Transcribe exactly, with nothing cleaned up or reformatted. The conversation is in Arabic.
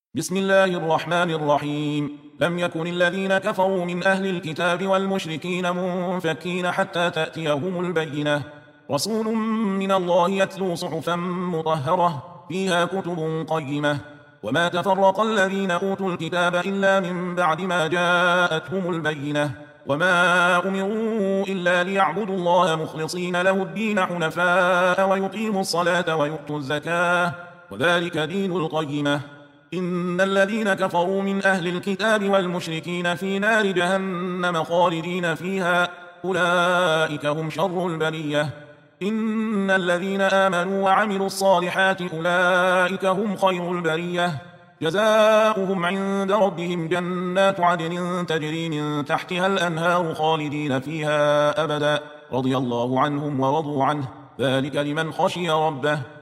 بسم الله الرحمن الرحيم. لم يكن الذين كفروا من أهل الكتاب والمشركين منفكين حتى تأتيهم البينة، رسول من الله يتلو صحفا مطهرة فيها كتب قيمة. وما تفرق الذين أوتوا الكتاب إلا من بعد ما جاءتهم البينة، وما أمروا إلا ليعبدوا الله مخلصين له الدين حنفاء ويقيموا الصلاة ويؤتوا الزكاة، وذلك دين القيمة. إن الذين كفروا من أهل الكتاب والمشركين في نار جهنم خالدين فيها، أولئك هم شر البرية. إن الذين آمنوا وعملوا الصالحات أولئك هم خير البرية، جزاؤهم عند ربهم جنات عدن تجري من تحتها الأنهار خالدين فيها أبدا، رضي الله عنهم ورضوا عنه، ذلك لمن خشي ربه.